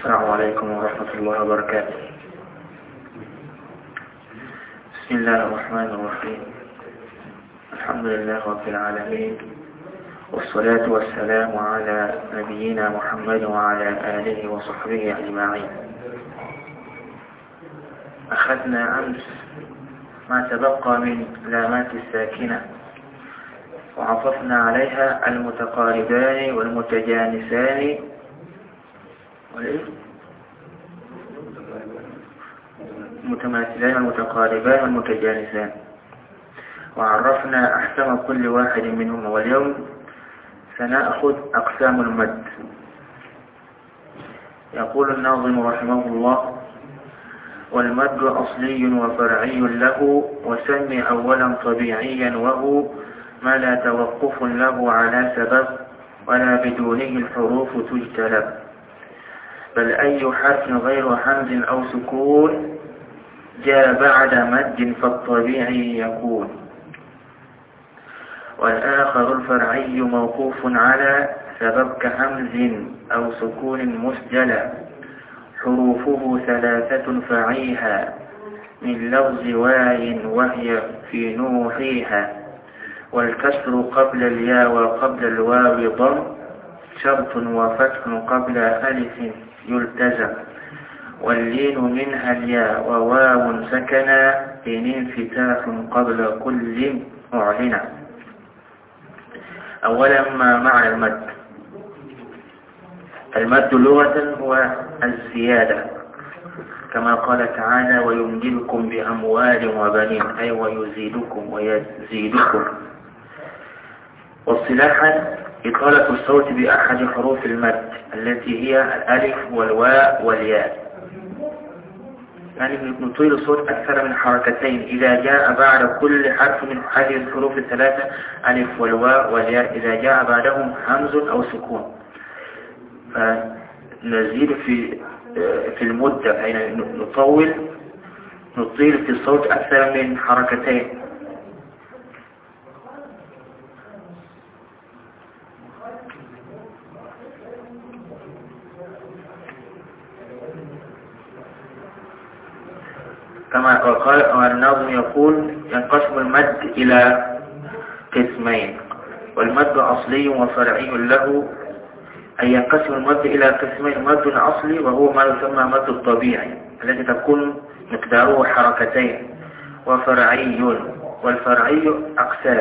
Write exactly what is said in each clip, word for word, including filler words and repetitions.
السلام عليكم ورحمة الله وبركاته. بسم الله الرحمن الرحيم. الحمد لله رب العالمين، والصلاة والسلام على نبينا محمد وعلى آله وصحبه أجمعين. أخذنا أمس ما تبقى من لامات الساكنة وعطفنا عليها المتقاربان والمتجانسان المتماثلان والمتقاربان والمتجانسان، وعرفنا أحكام كل واحد منهما. واليوم سنأخذ أقسام المد. يقول الناظم رحمه الله: والمد أصلي وفرعي له، وسم أولا طبيعيا وهو ما لا توقف له على سبب ولا بدونه الحروف تجتلب، بل أي حرف غير حمز أو سكون جاء بعد مد فالطبيعي يكون. والآخر الفرعي موقوف على سبب كحمز أو سكون مسجلا، حروفه ثلاثة فعيها من لفظ واي وهي في نوحيها، والكسر قبل الياء وقبل الواو ضم، شرط وفتح قبل ألف يلتزم، واللين منها الياء وواو سكنا إن انفتاح قبل كل معلنا. أولا ما معنى المد؟ المد لغة هو الزيادة، كما قال تعالى: ويمددكم بأموال وبنين، أي ويزيدكم ويزيدكم. واصطلاحا إطالة الصوت بأحد حروف المد التي هي الألف والواء والياء، يعني نطيل الصوت أكثر من حركتين إذا جاء بعد كل حرف من هذه الحروف الثلاثة، ألف والواء والياء، إذا جاء بعدهم همز أو سكون. فنزيد في في المدة، يعني نطول نطيل في الصوت أكثر من حركتين. كما قال الناظم يقول: ينقسم المد إلى قسمين، والمد أصلي وفرعي له. أي ينقسم المد إلى قسمين: مد أصلي وهو ما يسمى مد الطبيعي الذي تكون مقداره حركتين، وفرعي، والفرعي أقسام.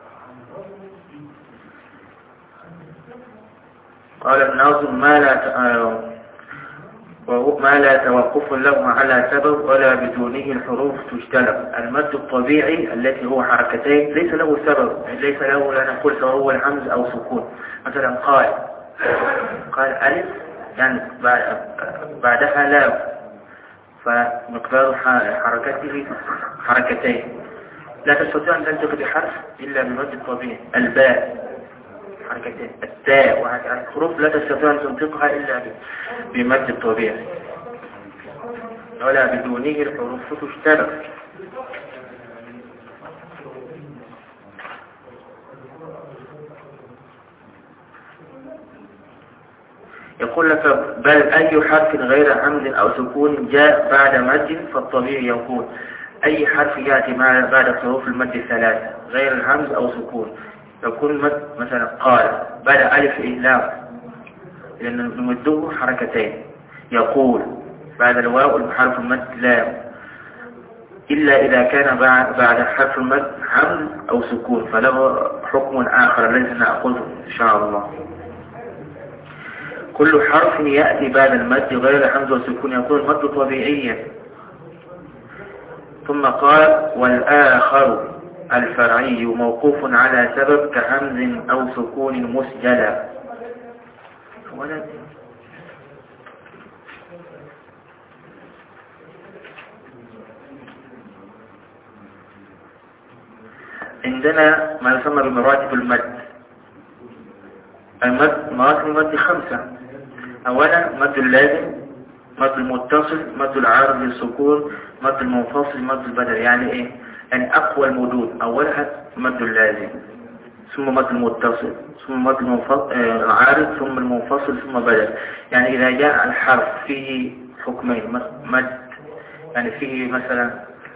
قال الناظم: ما لا ما لا توقف له على سبب ولا بدونه الحروف تجتلب. المد الطبيعي الذي هو حركتين ليس له سبب، ليس له لا نقول سواء هو الهمز أو سكون. مثلا قال قال ألف، يعني بعدها لام، فمقدار حركته حركتين، لا تستطيع أن تنطق بحرف إلا بمد الطبيعي. الباء حركتين، التاء، وهكذا الحروف لا تستطيع أن تنطقها إلا بمد الطبيعي، ولا بدونه الحروف تشترك. يقول لك: بل أي حرف غير حمز أو سكون جاء بعد مد فالطبيعي يكون. أي حرف يأتي بعد حروف المد الثلاثة غير الهمز أو سكون يكون مد. مثلا قال بدأ ألف إهلام، لأن نمده حركتين. يقول بعد الواو حرف المد لام، إلا إذا كان بعد حرف المد حمز أو سكون فله حكم آخر الذي سنأخذه إن شاء الله. كل حرف يأتي بعد المد غير حمز وسكون يكون المد طبيعيا. ثم قال: والآخر الفرعي موقوف على سبب كهمز أو سكون مسجلا. عندنا ما يسمى بمراتب المد. المد مراتب المد خمسة. أولا مد اللازم، مد المتصل، مد العارض للسكون، مد المنفصل، مد البدل. يعني إيه؟ يعني أقوى المدود أولها مد اللازم، ثم مد المتصل ثم مد المنفصل العارض ثم المنفصل ثم بدل. يعني إذا جاء الحرف فيه حكمين مد، يعني فيه مثلا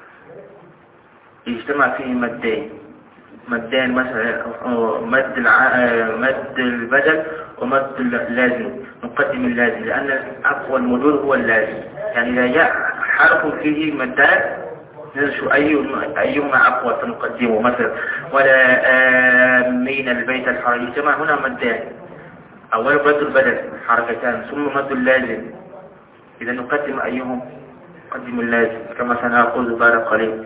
يجتمع فيه مدين مدين مثلا مد الع... مد البدل ومد اللازم، نقدم اللازم لأن أقوى المدود هو اللازم. يعني إذا جاء حرف فيه مدان نشوف أي أيهما أقوى فنقدمه. مثلا ولا آمين البيت الحرام، يجتمع هنا مدان، أول مد البدل حركتان ثم مد اللازم، إذا نقدم أيهم؟ نقدم اللازم كما سنقول بعد قليل.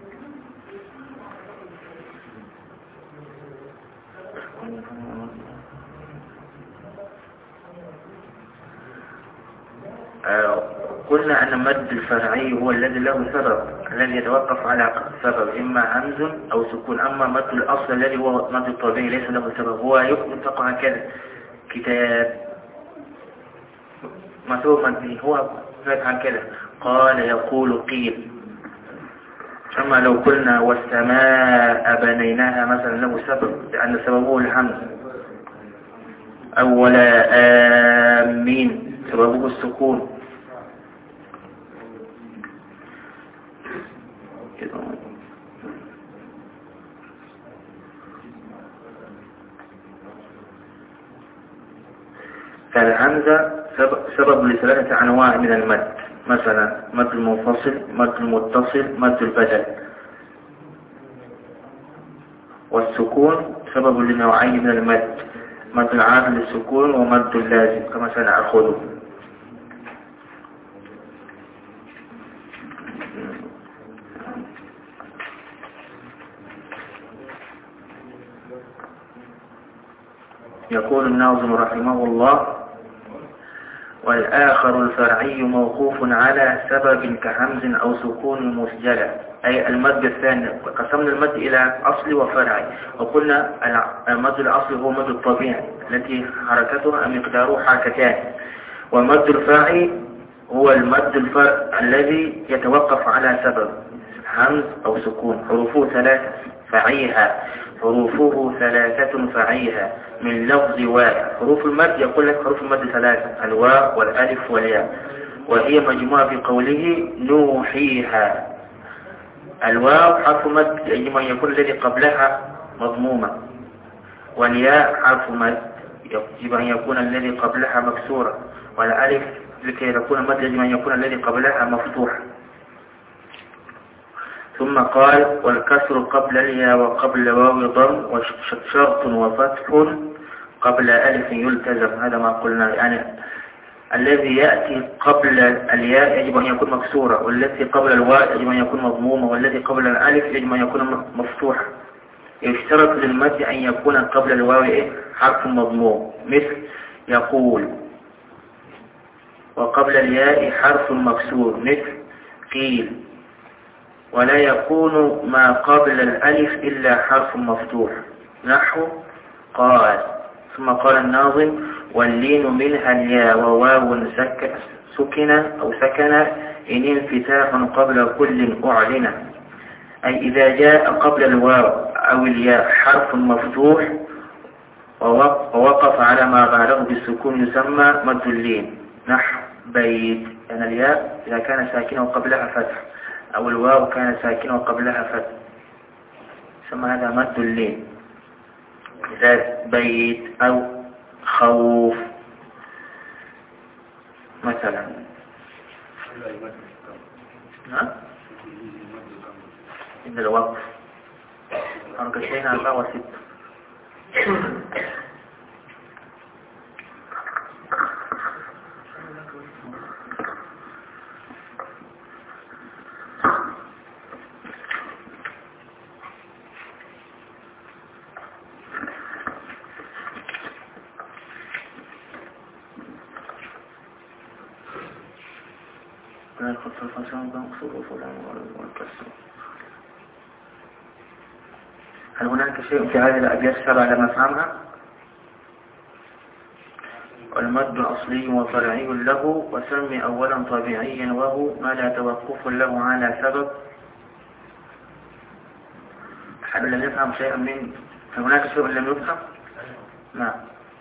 آه قلنا أن المد الفرعي هو الذي له سبب، الذي يتوقف على سبب إما همز أو سكون. أما مد الأصل الذي هو مد الطبيعي ليس له سبب، هو يطلق هكذا كتاب مثل مده هو هكذا قال يقول قيل. أما لو قلنا والسماء بنيناها مثلا له سبب لأن سببه الهمز، أو ولا آمين سببه السكون. فالهمزة سبب لثلاثة أنواع من المد، مثلا مد المنفصل، مد المتصل، مد البدل. والسكون سبب لنوعين من المد، مد العارض للسكون ومد اللازم كما سنأخذه. يقول الناظم رحمه الله: والآخر الفرعي موقوف على سبب كهمز أو سكون مسجلة. أي المد الثاني، قسمنا المد إلى أصلي وفرعي، وقلنا المد الأصلي هو مد الطبيعي التي حركتها مقداره حركتان، والمد الفرعي هو المد الفرع الذي يتوقف على سبب همز أو سكون. حروفه ثلاثة فعيها، حروفه ثلاثة فعيها من لفظ واء. حروف المد يقول لك حروف المد ثلاثة، الواء والألف والياء، وهي مجموعة في قوله نوحيها. الواو حرف مد يجب أن يكون الذي قبلها مضمومة، والياء حرف مد يجب أن يكون الذي قبلها مكسورة، والألف لكي يكون المد يجب أن يكون الذي قبلها مفتوح. ثم قال: والكسر قبل الياء وقبل واو ضم وشرط وفتح قبل ألف يلتزم. هذا ما قلنا، يعني الذي يأتي قبل الياء يجب أن يكون مكسورة، والذي قبل الواو يجب أن يكون مضمومة، والذي قبل الألف يجب أن يكون مفتوح. يشترط للمد أن يكون قبل الواو حرف مضموم، مثل يقول، وقبل الياء حرف مكسور مثل قيل. ولا يكون ما قبل الألف إلا حرف مفتوح نحو قال. ثم قال الناظم: واللين منها الياء وواو سكن أو سكن إن انفتاح قبل كل أعلن. أي إذا جاء قبل الواو أو الياء حرف مفتوح ووقف على ما بعده بالسكون يسمى مد اللين نحو بيت. يعني الياء إذا كان ساكنة وقبلها فتح، أو الواو كان ساكنة وقبلها فتح، يسمى هذا مد اللين. إذا بيت أو خوف مثلا. نعم عند الوقف حركتين أربعة وستة. هل هناك شيء في هذه الأبيات السبعة لم نفهمها؟ والمد أصلي وفرعي له، وسمي أولا طبيعيا وهو ما لا توقف له على سبب. هل لم يفهم شيئا من هناك شيء لم يفهم؟ نعم.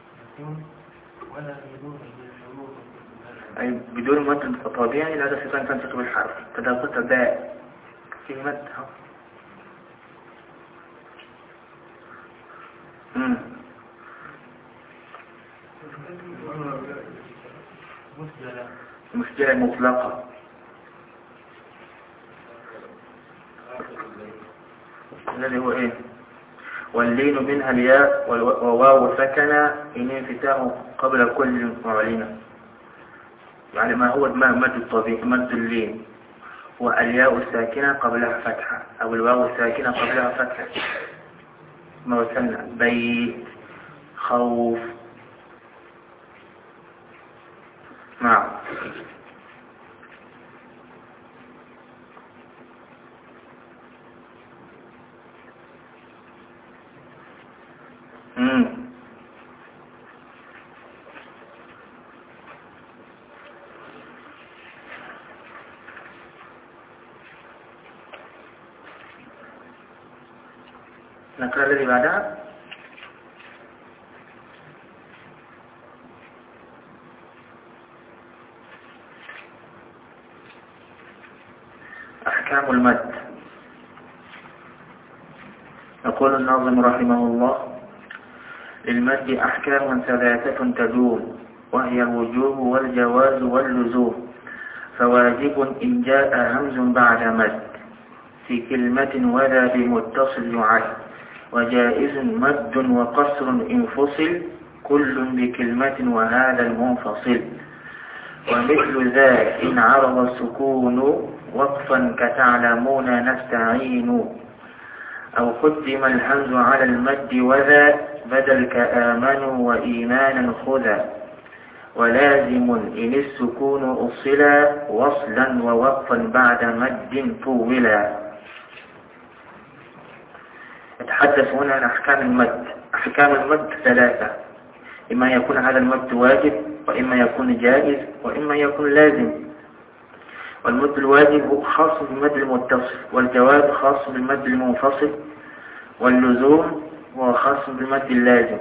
أي بدون مد طبيعي لا تستطيع أن تنطق الحرف. إذا قلت باء في مد. امم مسجلة مطلقة. الذي هو ايه؟ واللين منها الياء وواو سكنة إن انفتاح قبل كل معلنة. يعني ما هو مد الطبيعي؟ مد اللين والياء الساكنة قبلها فتحة أو الواو الساكنة قبلها فتحة. ما وصلنا بيت خوف. نعم. امم نقرأ الذي بعدها. أحكام المد. يقول الناظم رحمه الله: للمد أحكام ثلاثة تدوم، وهي الوجوب والجواز واللزوم. فواجب إن جاء همز بعد مد في كلمة ولا بمتصل يعد، وجائز مد وقصر إن فصل كل بكلمة وهذا المنفصل. ومثل ذا إن عرض السكون وقفا كتعلمون نستعين، أو قدم الهمز على المد وذا بدل كآمنوا وإيمانا خذا. ولازم إن السكون أصلا وصلا ووقفا بعد مد طولا. نتحدث هنا عن أحكام المد. أحكام المد ثلاثة: إما يكون هذا المد واجب، وإما يكون جائز، وإما يكون لازم. والمد الواجب خاص بالمد المتصل، والجواز خاص بالمد المنفصل، واللزوم هو خاص بالمد اللازم.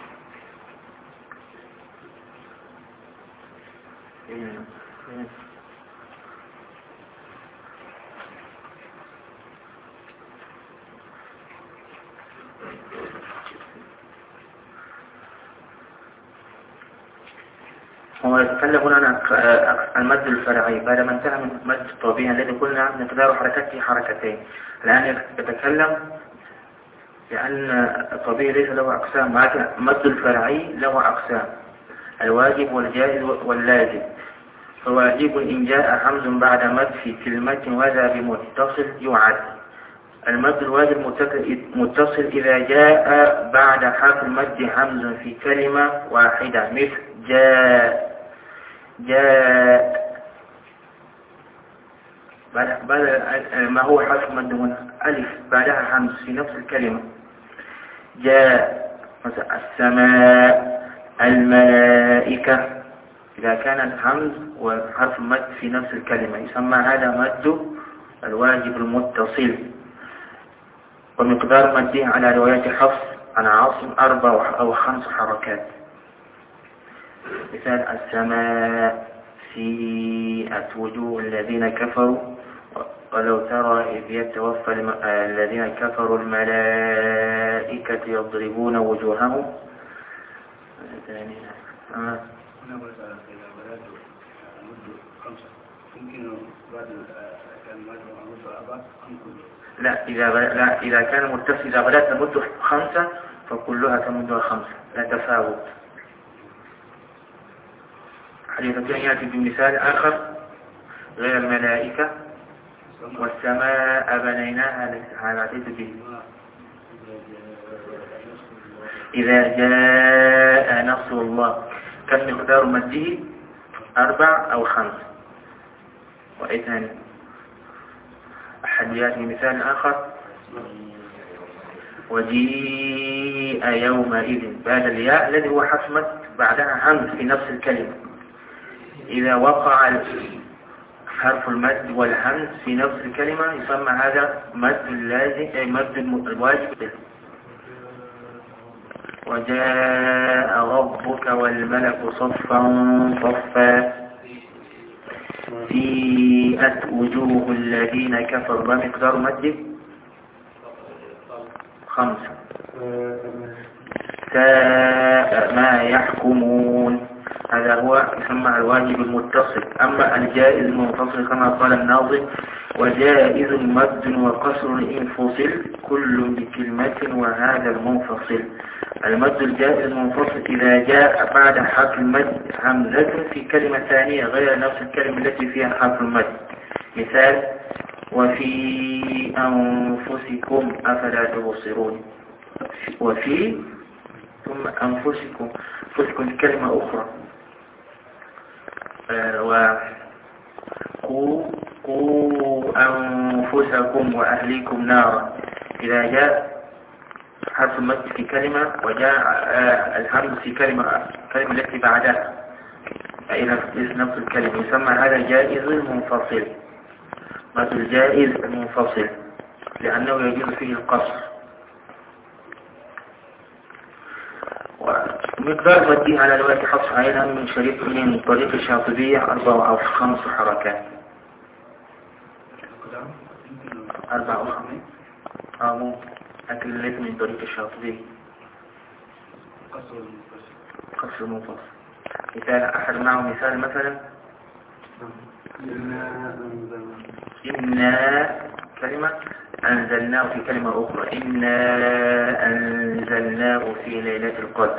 هو يتكلم هنا عن المد الفرعي بعدما انتهى من المد الطبيعي الذي قلنا مقدار حركته حركتين. الآن يتكلم لأن الطبيعي ليس له أقسام، ولكن المد الفرعي له أقسام: الواجب والجائز واللازم. فواجب إن جاء همز بعد مد في كلمة وذا بمتصل يعد. المد الواجب متصل إذا جاء بعد حرف المد همز في كلمة واحدة، مثل جاء جاء. بعد ما هو حرف مد هنا ألف بعدها همز في نفس الكلمة. جاء مثلا السماء، الملائكة. إذا كان الهمز وحرف المد في نفس الكلمة يسمى هذا مد الواجب المتصل. ومقدار مده على رواية حفص عن عاصم أربع أو خمس حركات. مثال السماء سيئت وجوه الذين كفروا، ولو ترى إذ يتوفى الذين كفروا الملائكة يضربون وجوههم. آه. لا إذا لا إذا كان متصل إذا بدأت تمد خمسة فكلها تمدها خمسة، لا تفاوت. حديث يأتي بمثال آخر غير الملائكة: والسماء بنيناها. هذا عديد به. إذا جاء نصر الله كم مقدار مده؟ أربع أو خمس. وإيه ثاني؟ أحد يأتي مثال آخر: وجيء يومئذ بعد الياء الذي هو حرف مد بعدها همز في نفس الكلمة. إذا وقع حرف المد والهمز في نفس الكلمة يسمى هذا مد اللازم، أي مد الواجب. وجاء ربك والملك صفا صفا سيئت وجوه الذين كفروا. ما مقدار مد؟ خمسة. ساء ما يحكمون. هذا هو يسمى الواجب المتصل. أما الجائز المنفصل كما قال الناظم: وجائز مد وقصر إن فصل كل بكلمة وهذا المنفصل. المد الجائز المنفصل إذا جاء بعد حرف المد همزة في كلمة ثانية غير نفس الكلمة التي فيها حرف المد. مثال: وفي أنفسكم أفلا تبصرون. وفي ثم أنفسكم، أنفسكم كلمة أخرى. آه وقوا قوا أنفسكم وأهليكم نارا. إذا جاء حرف المد في كلمة وجاء آه الهمز في كلمة كلمة التي بعدها أي نفس الكلمة يسمى هذا جائز منفصل. مد الجائز المنفصل لأنه يجوز فيه القصر. ومقدار مدي على الوقت حفص عينها من شريط من طريق الشاطبية أربع أو خمس حركات. أربع أو خمس آمو لكن ليس من طريق الشاطبية. قصر منفصل. مثال أحد معه مثال مثلا: إنا كلمة أنزلناه في كلمة أخرى: إنا أنزلناه في ليلة القدر.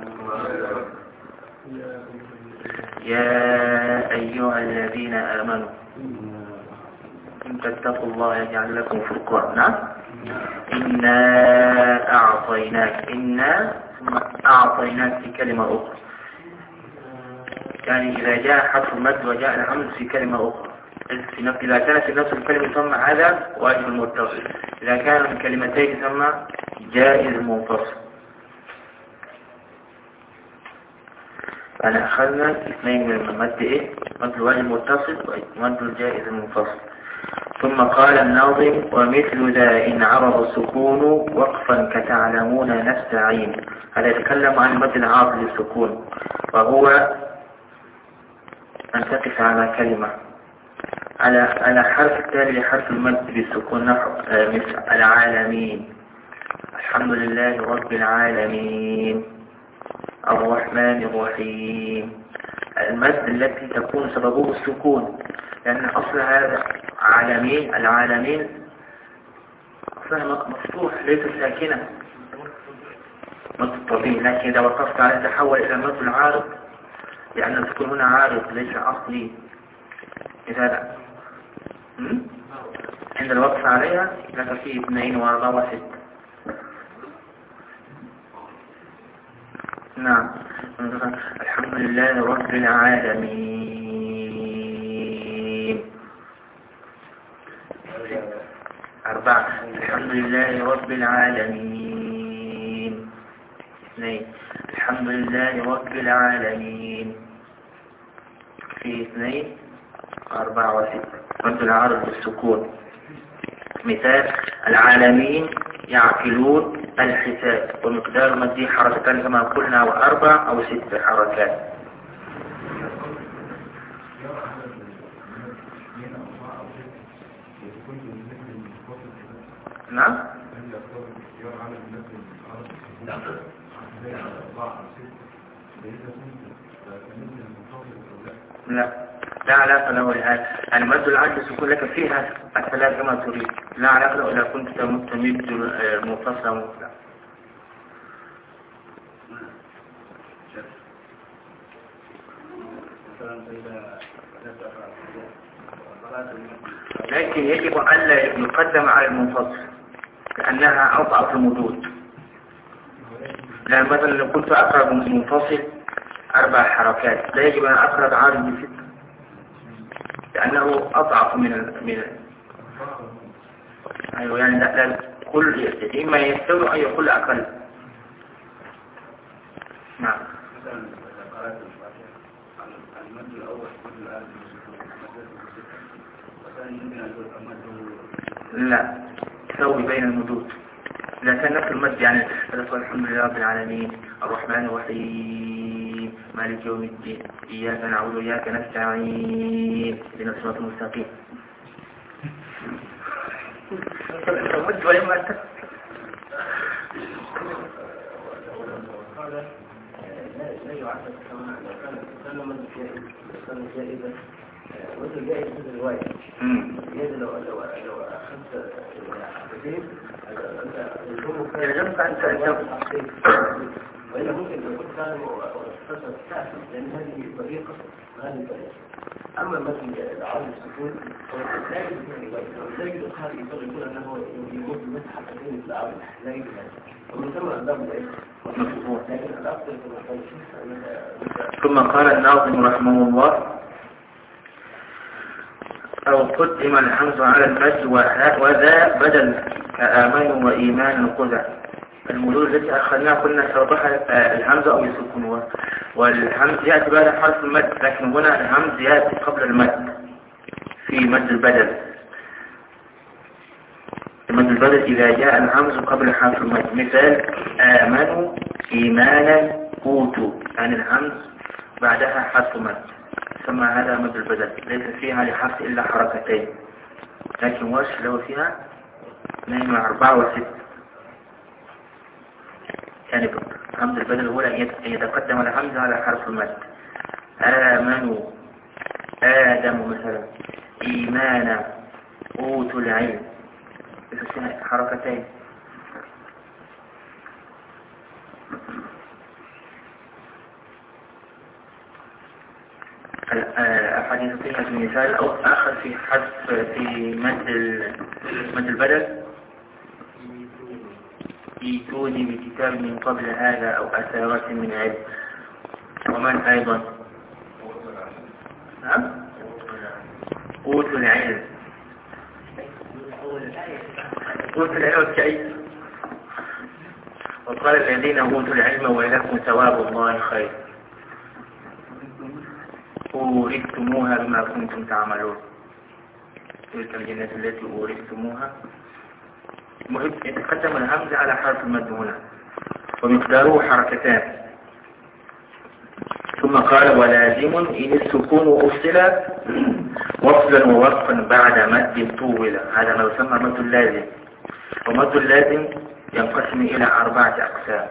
يا أيها الذين آمنوا إن تتقوا الله يجعل لكم فرقانا. نعم. إنا أعطيناك. إنا ثم أعطيناك في كلمة أخرى. يعني إذا جاء حرف المد وجاء الهمز في كلمة أخرى إذا كانت في نفس الكلمة يسمى هذا واجب المتصل. إذا كان من كلمتين يسمى جائز منفصل. أنا أخذنا اثنين من المد إيه؟ مد الواجب المتصل ومد الجائز المنفصل. ثم قال الناظم: ومثل ذا إن عرض السكون وقفا كتعلمون نستعين. هذا يتكلم عن المد العارض للسكون، وهو أن تقف على كلمة على على حرف التالي لحرف المد بالسكون نحو مثل العالمين، الحمد لله رب العالمين، الرحمن الرحيم. المد التي تكون سببه السكون، لأن أصل هذا عالمين العالمين أصلها مفتوح ليس ساكنة مد الطبيعي، لكن إذا وقفت عليه تحول إلى مد العارض لأن السكون هنا عارض ليس أصلي. إذا عند الوقف عليها لك فيه اثنين واربعة وستة. نعم. الحمد لله رب العالمين. أربعة. الحمد لله رب العالمين. اثنين. الحمد لله رب العالمين. في اثنين أربعة وستة. مد العارض بالسكون. مثال: العالمين يعقلون الحساب. ومقدار مدي حركتان كما قلنا وأربع أو ست حركات. نعم. لا لا علاقة له لهذا. يعني مد العدل سكون لك فيها الثلاث كما تريد، لا علاقة له إذا كنت تمد منفصلا مطلقا. لكن يجب ألا يقدم على المنفصل لأنها أضعف المدود. لأن مثلا لو كنت أقرب من منفصل أربع حركات لا يجب أن أقرب عارض بست لأنه أضعف من ال... من ال... أيوة يعني لا لا كل إما يستوي أو يقول أقل. نعم. لا تسوي بين المدود إذا كان نفس المد يعني الحمد لله رب العالمين الرحمن الرحيم مالك يوم الدين إياك نعبد وإياك نستعين اهدنا الصراط المستقيم. المد ولما أنت لا يعتقد كما لو كان كان مد جائز كان جائزا مد جائز في الرواية جائز لو لو لو أخذت حقيقتين يلزمك أنت أنت وإلا ممكن لو كنت تعلم وتستطيع تعلم لأن هذه طريقة وهذه طريقة. أما مثل العرض السكون لا يجب في الرواية لا يجب الخارج يقول أنه يمد مثل حقيقتين في العرض لا يجب هذا ومن ثم أدام ذلك لكن الأفضل ثم قال الناظم رحمه الله أو قدم الحمز على المد وذا بدل كآمن وإيمان قذع. المدود التي أخذناها قلنا سوضحها الهمزة أو يسكنها والهمز يأتي بعد حرف المد لكن هنا الهمز يأتي قبل المد في مد البدل. مد البدل إذا جاء الهمز قبل حرف المد مثال آمنوا إيمانا أوتوا يعني الهمز بعدها حرف مد ثم هذا مد البدل ليس فيها لحرف إلا حركتين لكن وش لو فيها اثنين وأربعة وست يعني همز البدل هو أن يتقدم الهمز على حرف المد. آمنوا آدم مثلا إيمانا أوتوا العلم حركتين. الحديث فيها المثال أو آخر في حذف في مد مد البدل ايتوني بكتاب من قبل هذا أو أثارة من علم. ومن أيضا نعم أوتوا العلم أوتوا العلم والكعيد. وقال الذين أوتوا العلم وإليكم ثواب الله خير أورثتموها بما كنتم تعملون تلك الجنة التي أورثتموها. مهم يتقدم الهمز على حرف المد هنا ومقداره حركتان. ثم قال ولازم إن السكون أفصل وصلا ووقفا بعد مد طول. هذا ما يسمى مد اللازم. ومد اللازم ينقسم إلى أربعة أقسام.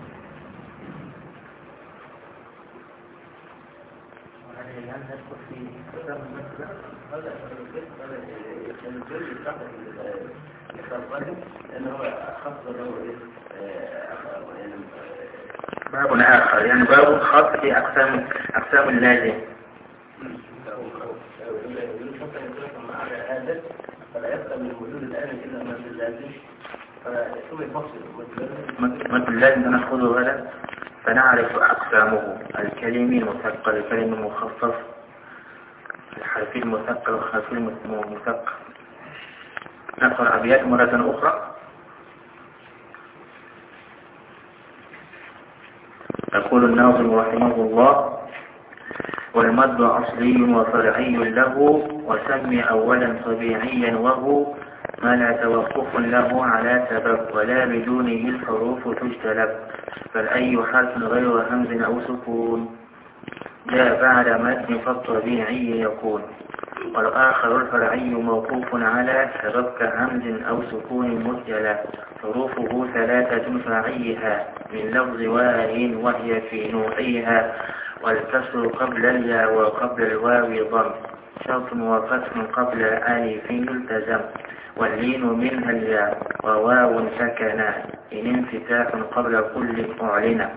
باب آخر يعني باب خاص في أقسام أقسام اللازم. فلا يبقى من وجود الآن إلا مد اللازم فيكون يفصل مد اللازم نأخذه هذا فنعرف أقسامه الكلمي المثقل الكلمي المخفف الحرفي المثقل والحرفي المثقل. نقرأ أبيات مرة أخرى. يقول الناظم رحمه الله والمد أصلي وفرعي له وسمي أولا طبيعيا وهو ما لا توقف له على سبب ولا بدونه الحروف تجتلب بل أي حرف غير همز أو سكون جاء بعد مد فالطبيعي يكون. والآخر الفرعي موقوف على سبب كهمز أو سكون مسجلة حروفه ثلاثة فرعيها من لفظ واهين وهي في نوعيها والكسر قبل الياء وقبل الواو ضم شرط وفتح قبل ألف التزم واللين منها الياء وواو سكنا إن انفتاح قبل كل أعلن.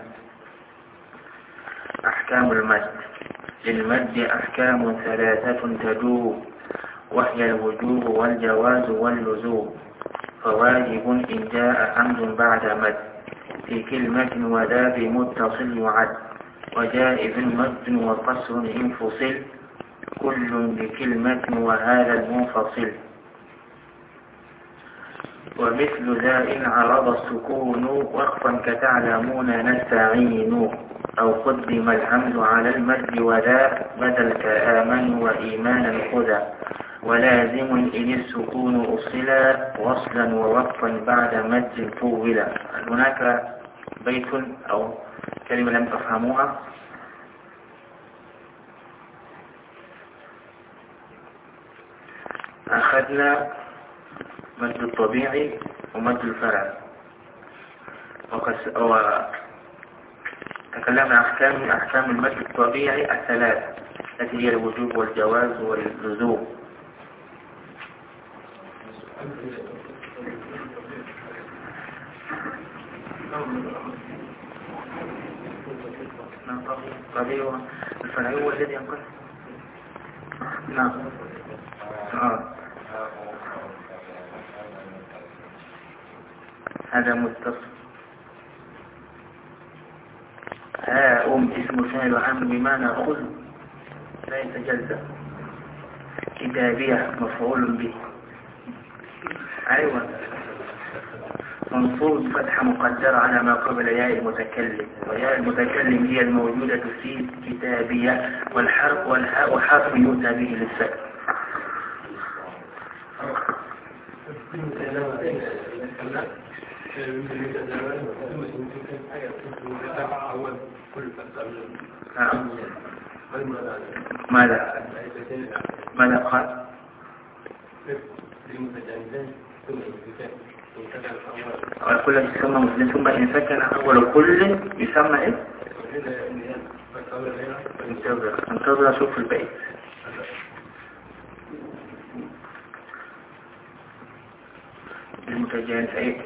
أحكام المد. للمد أحكام ثلاثة تدوم وهي الوجوب والجواز واللزوم فواجب إن جاء حمد بعد مد في كلمة وذا بمتصل يعد وجائز مد وقصر انفصل كل بكلمة وهذا المنفصل. ومثل ذا إن عرض السكون وقفا كتعلمون نستعين أو قدم الحمد على المد وذا بدل كآمن وإيمانا خذا ولازم إن السكون أصلا وصلا ووقفا بعد مد طولا. هناك بيت أو كلمة لم تفهموها. أخذنا مد الطبيعي ومد الفرع، وتكلمنا عن أحكام أحكام المد الطبيعي الثلاث التي هي الوجوب والجواز واللزوم. الطبيعي الفرعي هو الذي ينقل. نعم. آه. هذا متصل. ها أم اسم فاعل عام بمعنى خذ لا يتجزأ. كتابية مفعول به. أيوة. منصوب فتحة مقدرة على ما قبل ياء المتكلم، وياء المتكلم هي الموجودة في كتابية، والحرف والحاء وحرف يؤتى به للسكن. ماذا ماذا قال؟ كل يسمى مسلم ثم إن سكن أول كل يسمى إيه؟ انتظر انتظر شوف البيت. المتجانسين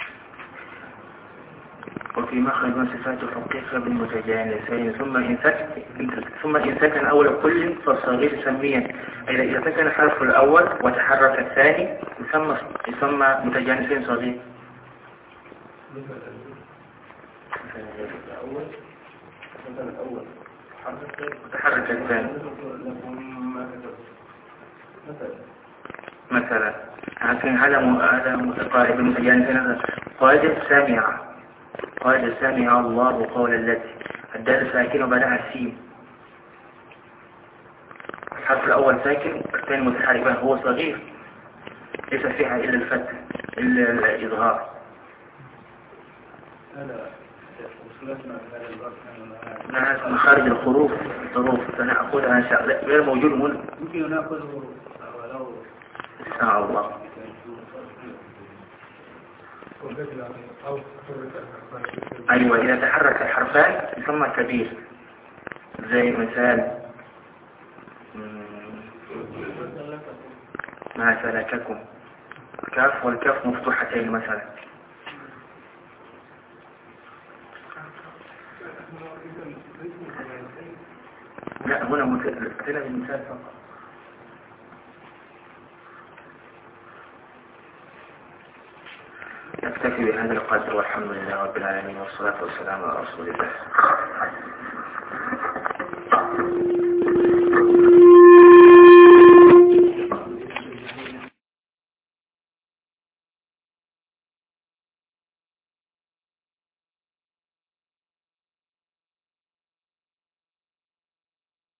وفي مخرج من صفات الحقيقة بالمتجانسين ثم إن سكن ثم إن سكن أول كل فالصغير سميا. إذا سكن الحرف الأول وتحرك الثاني يسمى يسمى متجانسين صغير. وتحرك الثاني مثلا. لكن هذا هذا متقارب بالمتجانسين. قد سمع قد سمع الله قول التي الدال ساكن وبدأ السين. الحرف الأول ساكن والثاني متحركا هو صغير ليس فيها إلا الفتح إلا الإظهار. نعم مخارج الحروف الظروف سنأخذها إن شاء الله غير موجود هنا. يمكن نأخذه إن شاء الله. أيوة إذا تحرك الحرفان يسمى كبير، زي مثال ما سلككم الكاف والكاف مفتوحتين مثلا. لا هنا مثال مثال فقط. نكتفي بهذا القدر والحمد لله رب العالمين والصلاة والسلام على رسول الله.